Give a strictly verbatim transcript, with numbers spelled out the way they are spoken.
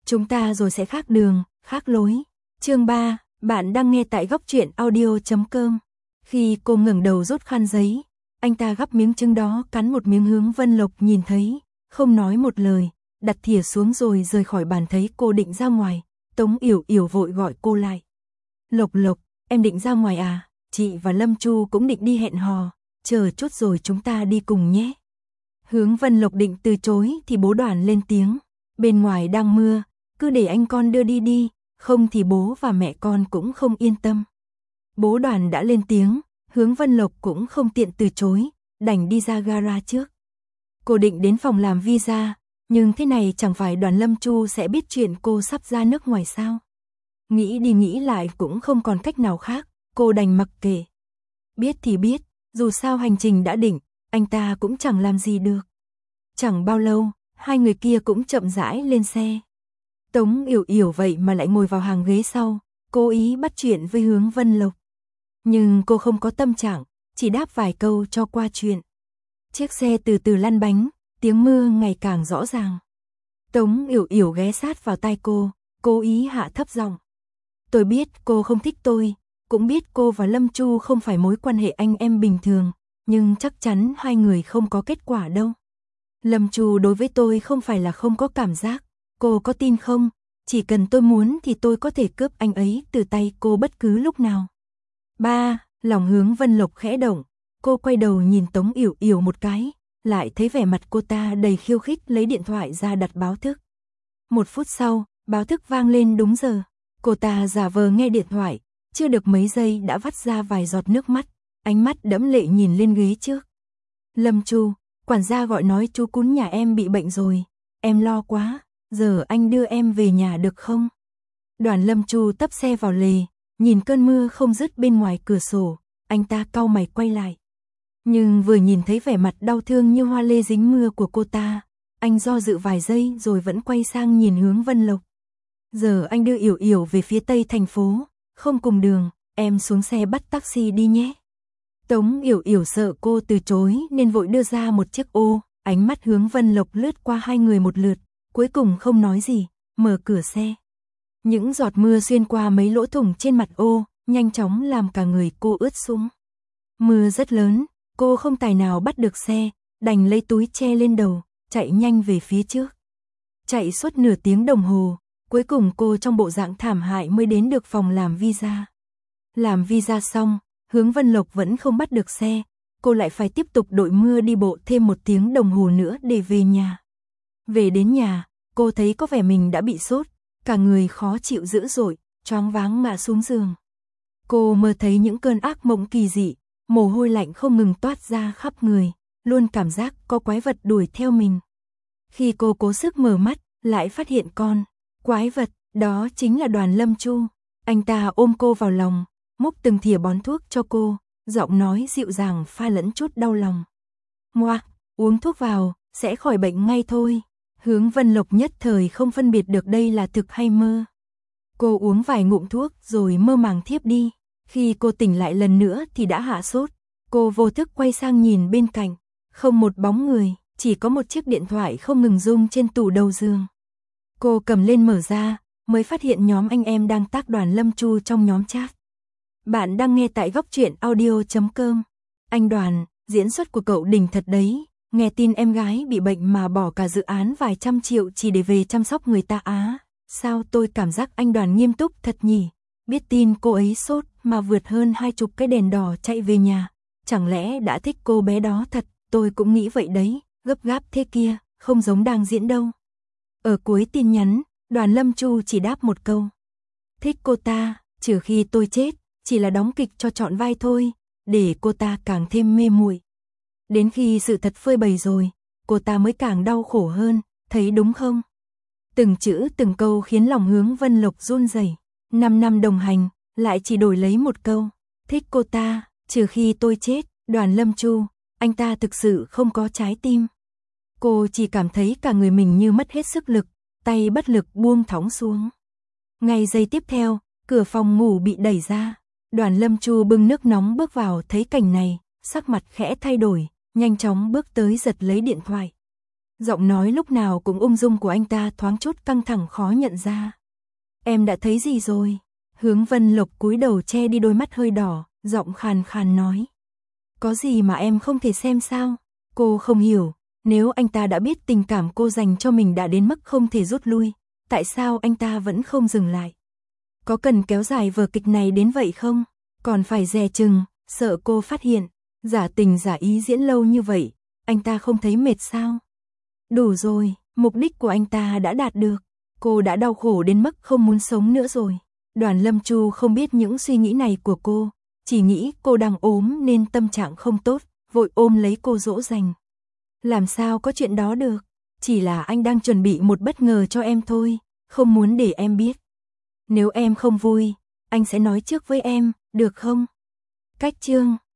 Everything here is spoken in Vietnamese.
chúng ta rồi sẽ khác đường, khác lối. Chương ba, bạn đang nghe tại góc truyện audio chấm com. Khi cô ngẩng đầu rút khăn giấy, anh ta gắp miếng trứng đó cắn một miếng. Hướng Vân Lộc nhìn thấy, không nói một lời, đặt thìa xuống rồi rời khỏi bàn. Thấy cô định ra ngoài, Tống Yểu Yểu vội gọi cô lại. Lộc Lộc, em định ra ngoài à? Chị và Lâm Chu cũng định đi hẹn hò, chờ chút rồi chúng ta đi cùng nhé. Hướng Vân Lộc định từ chối thì bố Đoàn lên tiếng. Bên ngoài đang mưa, cứ để anh con đưa đi đi, không thì bố và mẹ con cũng không yên tâm. Bố Đoàn đã lên tiếng, Hướng Vân Lộc cũng không tiện từ chối, đành đi ra gara trước. Cô định đến phòng làm visa, nhưng thế này chẳng phải Đoàn Lâm Chu sẽ biết chuyện cô sắp ra nước ngoài sao? Nghĩ đi nghĩ lại cũng không còn cách nào khác, cô đành mặc kệ. Biết thì biết, dù sao hành trình đã định, anh ta cũng chẳng làm gì được. Chẳng bao lâu, hai người kia cũng chậm rãi lên xe. Tống Yểu Yểu vậy mà lại ngồi vào hàng ghế sau, cố ý bắt chuyện với Hướng Vân Lộc. Nhưng cô không có tâm trạng, chỉ đáp vài câu cho qua chuyện. Chiếc xe từ từ lăn bánh, tiếng mưa ngày càng rõ ràng. Tống Yểu Yểu ghé sát vào tai cô, cố ý hạ thấp giọng. Tôi biết cô không thích tôi, cũng biết cô và Lâm Chu không phải mối quan hệ anh em bình thường, nhưng chắc chắn hai người không có kết quả đâu. Lâm Chu đối với tôi không phải là không có cảm giác, cô có tin không? Chỉ cần tôi muốn thì tôi có thể cướp anh ấy từ tay cô bất cứ lúc nào. Ba, lòng Hướng Vân Lộc khẽ động, cô quay đầu nhìn Tống Yểu Yểu một cái, lại thấy vẻ mặt cô ta đầy khiêu khích, lấy điện thoại ra đặt báo thức. Một phút sau, báo thức vang lên đúng giờ, cô ta giả vờ nghe điện thoại, chưa được mấy giây đã vắt ra vài giọt nước mắt, ánh mắt đẫm lệ nhìn lên ghế trước. Lâm Chu, quản gia gọi nói chú cún nhà em bị bệnh rồi, em lo quá, giờ anh đưa em về nhà được không? Đoàn Lâm Chu tấp xe vào lề, nhìn cơn mưa không dứt bên ngoài cửa sổ, anh ta cau mày quay lại. Nhưng vừa nhìn thấy vẻ mặt đau thương như hoa lê dính mưa của cô ta, anh do dự vài giây rồi vẫn quay sang nhìn Hướng Vân Lộc. Giờ anh đưa Yểu Yểu về phía tây thành phố, không cùng đường, em xuống xe bắt taxi đi nhé. Tống Yểu Yểu sợ cô từ chối nên vội đưa ra một chiếc ô, ánh mắt Hướng Vân Lộc lướt qua hai người một lượt, cuối cùng không nói gì, mở cửa xe. Những giọt mưa xuyên qua mấy lỗ thủng trên mặt ô, nhanh chóng làm cả người cô ướt sũng. Mưa rất lớn, cô không tài nào bắt được xe, đành lấy túi che lên đầu, chạy nhanh về phía trước. Chạy suốt nửa tiếng đồng hồ, cuối cùng cô trong bộ dạng thảm hại mới đến được phòng làm visa. Làm visa xong, Hướng Vân Lộc vẫn không bắt được xe, cô lại phải tiếp tục đội mưa đi bộ thêm một tiếng đồng hồ nữa để về nhà. Về đến nhà, cô thấy có vẻ mình đã bị sốt, cả người khó chịu dữ dội, choáng váng ngã xuống giường. Cô mơ thấy những cơn ác mộng kỳ dị, mồ hôi lạnh không ngừng toát ra khắp người, luôn cảm giác có quái vật đuổi theo mình. Khi cô cố sức mở mắt, lại phát hiện con quái vật, đó chính là Đoàn Lâm Chu. Anh ta ôm cô vào lòng, múc từng thìa bón thuốc cho cô, giọng nói dịu dàng pha lẫn chút đau lòng. Ngoa, uống thuốc vào, sẽ khỏi bệnh ngay thôi. Hướng Vân Lộc nhất thời không phân biệt được đây là thực hay mơ. Cô uống vài ngụm thuốc rồi mơ màng thiếp đi. Khi cô tỉnh lại lần nữa thì đã hạ sốt. Cô vô thức quay sang nhìn bên cạnh, không một bóng người, chỉ có một chiếc điện thoại không ngừng rung trên tủ đầu giường. Cô cầm lên mở ra, mới phát hiện nhóm anh em đang tác Đoàn Lâm Chu trong nhóm chat. Bạn đang nghe tại góc truyện audio chấm com. Anh Đoàn, diễn xuất của cậu đỉnh thật đấy, nghe tin em gái bị bệnh mà bỏ cả dự án vài trăm triệu chỉ để về chăm sóc người ta á. Sao tôi cảm giác anh Đoàn nghiêm túc thật nhỉ? Biết tin cô ấy sốt mà vượt hơn hai chục cái đèn đỏ chạy về nhà. Chẳng lẽ đã thích cô bé đó thật? Tôi cũng nghĩ vậy đấy, gấp gáp thế kia, không giống đang diễn đâu. Ở cuối tin nhắn, Đoàn Lâm Chu chỉ đáp một câu. Thích cô ta, trừ khi tôi chết, chỉ là đóng kịch cho trọn vai thôi, để cô ta càng thêm mê muội. Đến khi sự thật phơi bày rồi, cô ta mới càng đau khổ hơn, thấy đúng không? Từng chữ từng câu khiến lòng Hướng Vân Lộc run rẩy. Năm năm đồng hành, lại chỉ đổi lấy một câu. Thích cô ta, trừ khi tôi chết. Đoàn Lâm Chu, anh ta thực sự không có trái tim. Cô chỉ cảm thấy cả người mình như mất hết sức lực, tay bất lực buông thõng xuống. Ngay giây tiếp theo, cửa phòng ngủ bị đẩy ra. Đoàn Lâm Chu bưng nước nóng bước vào, thấy cảnh này, sắc mặt khẽ thay đổi, nhanh chóng bước tới giật lấy điện thoại. Giọng nói lúc nào cũng ung dung của anh ta thoáng chút căng thẳng khó nhận ra. Em đã thấy gì rồi? Hướng Vân Lộc cúi đầu che đi đôi mắt hơi đỏ, giọng khàn khàn nói. Có gì mà em không thể xem sao? Cô không hiểu, nếu anh ta đã biết tình cảm cô dành cho mình đã đến mức không thể rút lui, tại sao anh ta vẫn không dừng lại? Có cần kéo dài vở kịch này đến vậy không? Còn phải dè chừng, sợ cô phát hiện, giả tình giả ý diễn lâu như vậy, anh ta không thấy mệt sao? Đủ rồi, mục đích của anh ta đã đạt được, cô đã đau khổ đến mức không muốn sống nữa rồi. Đoàn Lâm Chu không biết những suy nghĩ này của cô, chỉ nghĩ cô đang ốm nên tâm trạng không tốt, vội ôm lấy cô dỗ dành. Làm sao có chuyện đó được, chỉ là anh đang chuẩn bị một bất ngờ cho em thôi, không muốn để em biết. Nếu em không vui, anh sẽ nói trước với em, được không? Cách chương